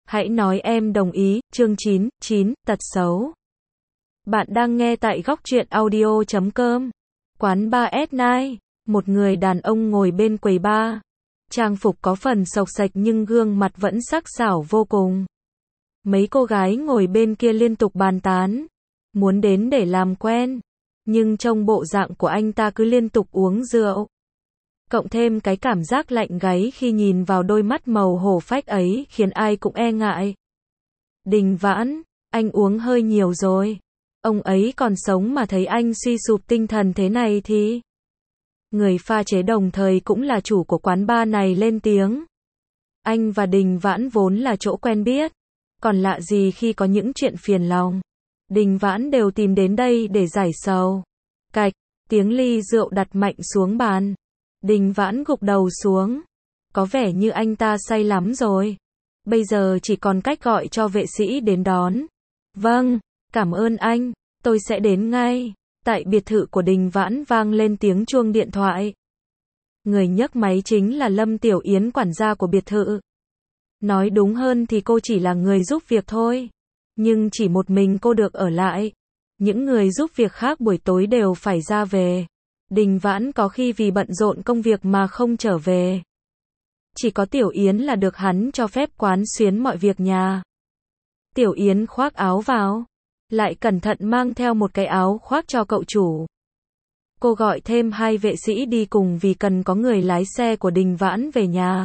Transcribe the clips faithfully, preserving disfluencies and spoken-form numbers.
Hãy nói em đồng ý, chương chín, chín, tật xấu. Bạn đang nghe tại góc truyện audio chấm com. Quán bar at Night, một người đàn ông ngồi bên quầy bar. Trang phục có phần xộc xệch nhưng gương mặt vẫn sắc sảo vô cùng. Mấy cô gái ngồi bên kia liên tục bàn tán, muốn đến để làm quen, nhưng trông bộ dạng của anh ta cứ liên tục uống rượu. Cộng thêm cái cảm giác lạnh gáy khi nhìn vào đôi mắt màu hổ phách ấy khiến ai cũng e ngại. Đình Vãn, anh uống hơi nhiều rồi. Ông ấy còn sống mà thấy anh suy sụp tinh thần thế này thì... Người pha chế đồng thời cũng là chủ của quán bar này lên tiếng. Anh và Đình Vãn vốn là chỗ quen biết. Còn lạ gì khi có những chuyện phiền lòng. Đình Vãn đều tìm đến đây để giải sầu. Cạch, tiếng ly rượu đặt mạnh xuống bàn. Đình Vãn gục đầu xuống. Có vẻ như anh ta say lắm rồi. Bây giờ chỉ còn cách gọi cho vệ sĩ đến đón. Vâng, cảm ơn anh, tôi sẽ đến ngay. Tại biệt thự của Đình Vãn vang lên tiếng chuông điện thoại. Người nhấc máy chính là Lâm Tiểu Yến, quản gia của biệt thự. Nói đúng hơn thì cô chỉ là người giúp việc thôi. Nhưng chỉ một mình cô được ở lại. Những người giúp việc khác buổi tối đều phải ra về. Đình Vãn có khi vì bận rộn công việc mà không trở về. Chỉ có Tiểu Yến là được hắn cho phép quán xuyến mọi việc nhà. Tiểu Yến khoác áo vào, lại cẩn thận mang theo một cái áo khoác cho cậu chủ. Cô gọi thêm hai vệ sĩ đi cùng vì cần có người lái xe của Đình Vãn về nhà.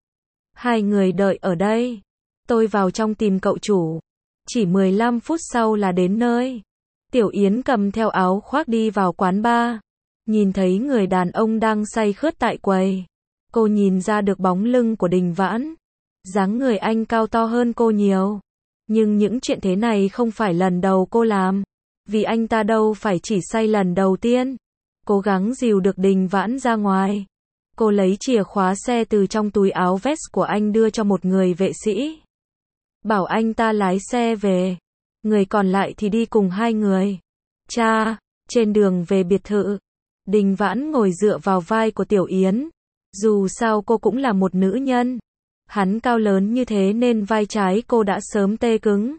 Hai người đợi ở đây. Tôi vào trong tìm cậu chủ. Chỉ mười lăm phút sau là đến nơi. Tiểu Yến cầm theo áo khoác đi vào quán bar. Nhìn thấy người đàn ông đang say khướt tại quầy. Cô nhìn ra được bóng lưng của Đình Vãn. Dáng người anh cao to hơn cô nhiều. Nhưng những chuyện thế này không phải lần đầu cô làm. Vì anh ta đâu phải chỉ say lần đầu tiên. Cố gắng dìu được Đình Vãn ra ngoài. Cô lấy chìa khóa xe từ trong túi áo vest của anh đưa cho một người vệ sĩ. Bảo anh ta lái xe về. Người còn lại thì đi cùng hai người. Cha, trên đường về biệt thự. Đình Vãn ngồi dựa vào vai của Tiểu Yến. Dù sao cô cũng là một nữ nhân. Hắn cao lớn như thế nên vai trái cô đã sớm tê cứng.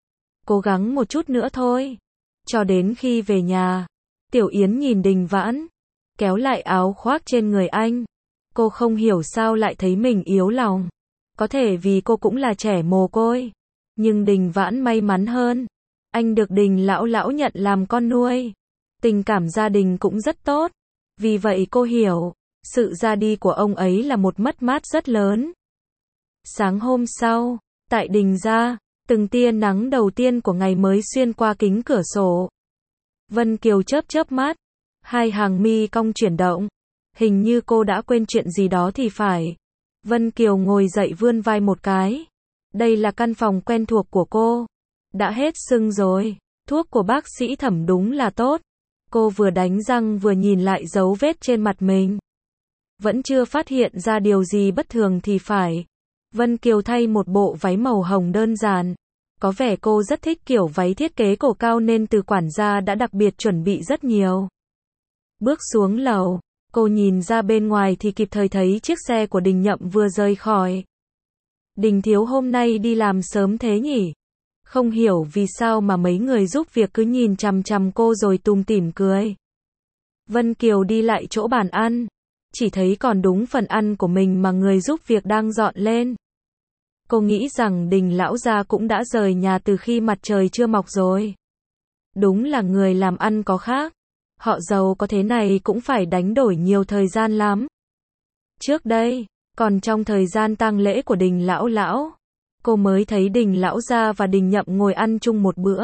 Cố gắng một chút nữa thôi. Cho đến khi về nhà. Tiểu Yến nhìn Đình Vãn. Kéo lại áo khoác trên người anh. Cô không hiểu sao lại thấy mình yếu lòng. Có thể vì cô cũng là trẻ mồ côi. Nhưng Đình Vãn may mắn hơn. Anh được Đình lão lão nhận làm con nuôi. Tình cảm gia đình cũng rất tốt. Vì vậy cô hiểu. Sự ra đi của ông ấy là một mất mát rất lớn. Sáng hôm sau, tại Đình gia, từng tia nắng đầu tiên của ngày mới xuyên qua kính cửa sổ. Vân Kiều chớp chớp mắt. Hai hàng mi cong chuyển động. Hình như cô đã quên chuyện gì đó thì phải. Vân Kiều ngồi dậy vươn vai một cái. Đây là căn phòng quen thuộc của cô. Đã hết sưng rồi. Thuốc của bác sĩ Thẩm đúng là tốt. Cô vừa đánh răng vừa nhìn lại dấu vết trên mặt mình. Vẫn chưa phát hiện ra điều gì bất thường thì phải. Vân Kiều thay một bộ váy màu hồng đơn giản. Có vẻ cô rất thích kiểu váy thiết kế cổ cao nên từ quản gia đã đặc biệt chuẩn bị rất nhiều. Bước xuống lầu, cô nhìn ra bên ngoài thì kịp thời thấy chiếc xe của Đình Nhậm vừa rời khỏi. Đình thiếu hôm nay đi làm sớm thế nhỉ? Không hiểu vì sao mà mấy người giúp việc cứ nhìn chằm chằm cô rồi tủm tỉm cười. Vân Kiều đi lại chỗ bàn ăn. Chỉ thấy còn đúng phần ăn của mình mà người giúp việc đang dọn lên. Cô nghĩ rằng Đình lão gia cũng đã rời nhà từ khi mặt trời chưa mọc rồi. Đúng là người làm ăn có khác. Họ giàu có thế này cũng phải đánh đổi nhiều thời gian lắm. Trước đây, còn trong thời gian tang lễ của Đình lão lão, cô mới thấy Đình lão gia và Đình Nhậm ngồi ăn chung một bữa.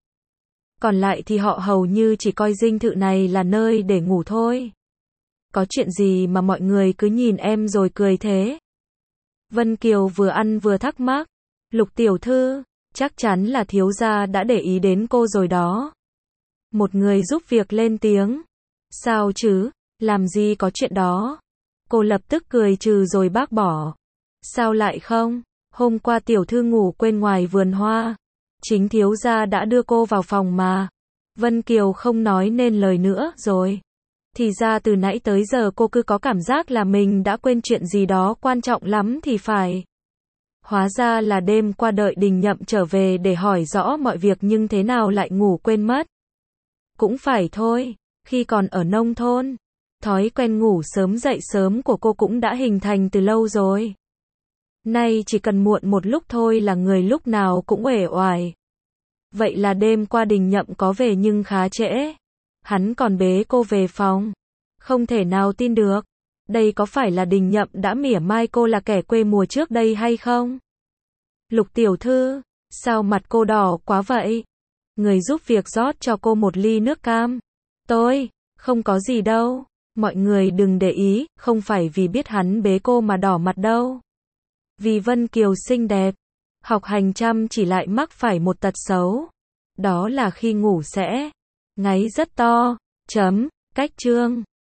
Còn lại thì họ hầu như chỉ coi dinh thự này là nơi để ngủ thôi. Có chuyện gì mà mọi người cứ nhìn em rồi cười thế? Vân Kiều vừa ăn vừa thắc mắc. Lục tiểu thư, chắc chắn là thiếu gia đã để ý đến cô rồi đó. Một người giúp việc lên tiếng. Sao chứ, làm gì có chuyện đó. Cô lập tức cười trừ rồi bác bỏ. Sao lại không? Hôm qua tiểu thư ngủ quên ngoài vườn hoa. Chính thiếu gia đã đưa cô vào phòng mà. Vân Kiều không nói nên lời nữa rồi. Thì ra từ nãy tới giờ cô cứ có cảm giác là mình đã quên chuyện gì đó quan trọng lắm thì phải. Hóa ra là đêm qua đợi Đình Nhậm trở về để hỏi rõ mọi việc nhưng thế nào lại ngủ quên mất. Cũng phải thôi, khi còn ở nông thôn, thói quen ngủ sớm dậy sớm của cô cũng đã hình thành từ lâu rồi. Nay chỉ cần muộn một lúc thôi là người lúc nào cũng uể oải. Vậy là đêm qua Đình Nhậm có về nhưng khá trễ. Hắn còn bế cô về phòng. Không thể nào tin được. Đây có phải là Đình Nhậm đã mỉa mai cô là kẻ quê mùa trước đây hay không? Lục tiểu thư, sao mặt cô đỏ quá vậy? Người giúp việc rót cho cô một ly nước cam. Tôi, không có gì đâu. Mọi người đừng để ý, không phải vì biết hắn bế cô mà đỏ mặt đâu. Vì Vân Kiều xinh đẹp, học hành chăm chỉ lại mắc phải một tật xấu. Đó là khi ngủ sẽ ngáy rất to. Chấm, cách chương.